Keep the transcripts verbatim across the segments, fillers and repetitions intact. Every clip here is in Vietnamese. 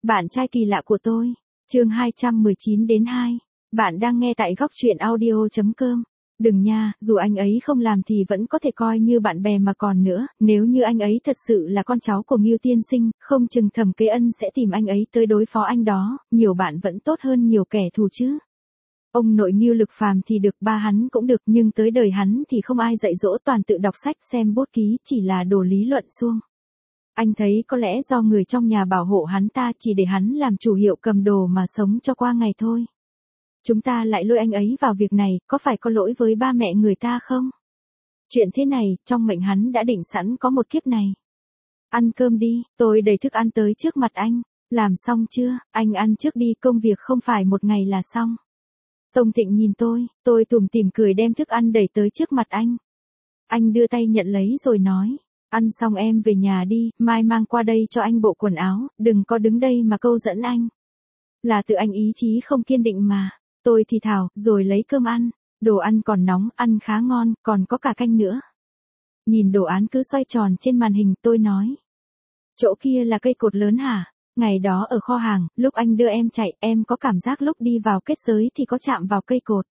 Bạn trai kỳ lạ của tôi. Chương hai trăm mười chín đến hai. Bạn đang nghe tại góc truyện audio chấm com. Đừng nha, dù anh ấy không làm thì vẫn có thể coi như bạn bè mà còn nữa, nếu như anh ấy thật sự là con cháu của Ngưu tiên sinh, không chừng Thẩm Kế Ân sẽ tìm anh ấy tới đối phó anh đó, nhiều bạn vẫn tốt hơn nhiều kẻ thù chứ. Ông nội Ngưu Lực Phàm thì được, ba hắn cũng được, nhưng tới đời hắn thì không ai dạy dỗ, toàn tự đọc sách xem bút ký, chỉ là đồ lý luận suông. Anh thấy có lẽ do người trong nhà bảo hộ hắn ta, chỉ để hắn làm chủ hiệu cầm đồ mà sống cho qua ngày thôi. Chúng ta lại lôi anh ấy vào việc này, có phải có lỗi với ba mẹ người ta không? Chuyện thế này, trong mệnh hắn đã định sẵn có một kiếp này. Ăn cơm đi, tôi đẩy thức ăn tới trước mặt anh. Làm xong chưa, anh ăn trước đi, công việc không phải một ngày là xong. Tông Thịnh nhìn tôi, tôi tủm tỉm cười đem thức ăn đẩy tới trước mặt anh. Anh đưa tay nhận lấy rồi nói, ăn xong em về nhà đi, mai mang qua đây cho anh bộ quần áo, đừng có đứng đây mà câu dẫn anh. Là tự anh ý chí không kiên định mà. Tôi thì thào, rồi lấy cơm ăn. Đồ ăn còn nóng, ăn khá ngon, còn có cả canh nữa. Nhìn đồ án cứ xoay tròn trên màn hình, tôi nói. Chỗ kia là cây cột lớn hả? Ngày đó ở kho hàng, lúc anh đưa em chạy, em có cảm giác lúc đi vào kết giới thì có chạm vào cây cột.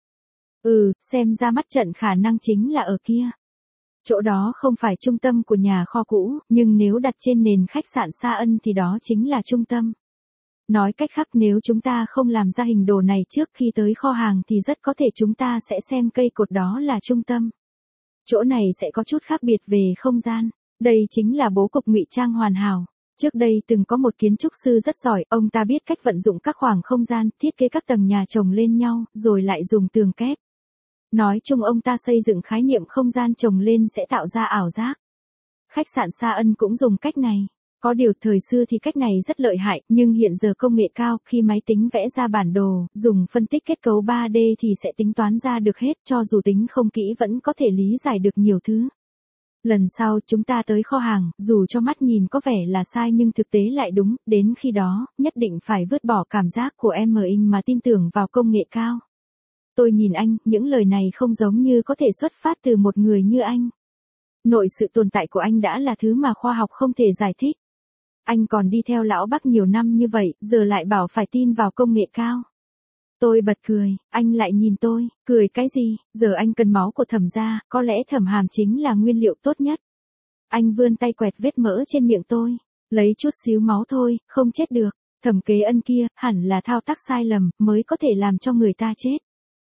Ừ, xem ra mắt trận khả năng chính là ở kia. Chỗ đó không phải trung tâm của nhà kho cũ, nhưng nếu đặt trên nền khách sạn Sa Ân thì đó chính là trung tâm. Nói cách khác, nếu chúng ta không làm ra hình đồ này trước khi tới kho hàng thì rất có thể chúng ta sẽ xem cây cột đó là trung tâm. Chỗ này sẽ có chút khác biệt về không gian. Đây chính là bố cục ngụy trang hoàn hảo. Trước đây từng có một kiến trúc sư rất giỏi, ông ta biết cách vận dụng các khoảng không gian, thiết kế các tầng nhà chồng lên nhau, rồi lại dùng tường kép. Nói chung ông ta xây dựng khái niệm không gian chồng lên sẽ tạo ra ảo giác. Khách sạn Sa Ân cũng dùng cách này. Có điều thời xưa thì cách này rất lợi hại, nhưng hiện giờ công nghệ cao, khi máy tính vẽ ra bản đồ, dùng phân tích kết cấu ba D thì sẽ tính toán ra được hết, cho dù tính không kỹ vẫn có thể lý giải được nhiều thứ. Lần sau chúng ta tới kho hàng, dù cho mắt nhìn có vẻ là sai nhưng thực tế lại đúng, đến khi đó, nhất định phải vứt bỏ cảm giác của em in mà tin tưởng vào công nghệ cao. Tôi nhìn anh, những lời này không giống như có thể xuất phát từ một người như anh. Nội sự tồn tại của anh đã là thứ mà khoa học không thể giải thích. Anh còn đi theo lão Bắc nhiều năm như vậy, giờ lại bảo phải tin vào công nghệ cao. Tôi bật cười, anh lại nhìn tôi, cười cái gì, giờ anh cần máu của Thẩm gia, có lẽ Thẩm Hàm chính là nguyên liệu tốt nhất. Anh vươn tay quẹt vết mỡ trên miệng tôi, lấy chút xíu máu thôi, không chết được. Thẩm Kế Ân kia, hẳn là thao tác sai lầm, mới có thể làm cho người ta chết.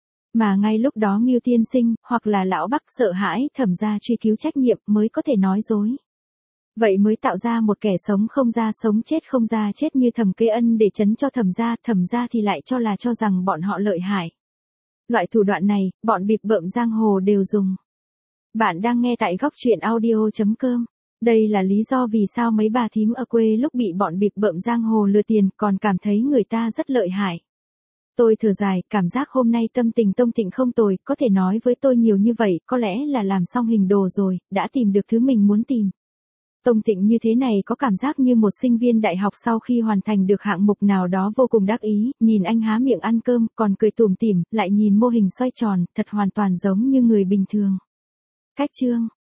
Mà ngay lúc đó Ngưu tiên sinh, hoặc là lão Bắc sợ hãi Thẩm gia truy cứu trách nhiệm mới có thể nói dối. Vậy mới tạo ra một kẻ sống không ra sống chết không ra chết như Thẩm Kế Ân để trấn cho Thẩm gia, Thẩm gia thì lại cho là cho rằng bọn họ lợi hại. Loại thủ đoạn này, bọn bịp bợm giang hồ đều dùng. Bạn đang nghe tại góc truyện audio chấm com. Đây là lý do vì sao mấy bà thím ở quê lúc bị bọn bịp bợm giang hồ lừa tiền còn cảm thấy người ta rất lợi hại. Tôi thở dài, cảm giác hôm nay tâm tình Tông Thịnh không tồi, có thể nói với tôi nhiều như vậy, có lẽ là làm xong hình đồ rồi, đã tìm được thứ mình muốn tìm. Tông Thịnh như thế này có cảm giác như một sinh viên đại học sau khi hoàn thành được hạng mục nào đó vô cùng đắc ý, nhìn anh há miệng ăn cơm, còn cười tủm tỉm, lại nhìn mô hình xoay tròn, thật hoàn toàn giống như người bình thường. Cách chương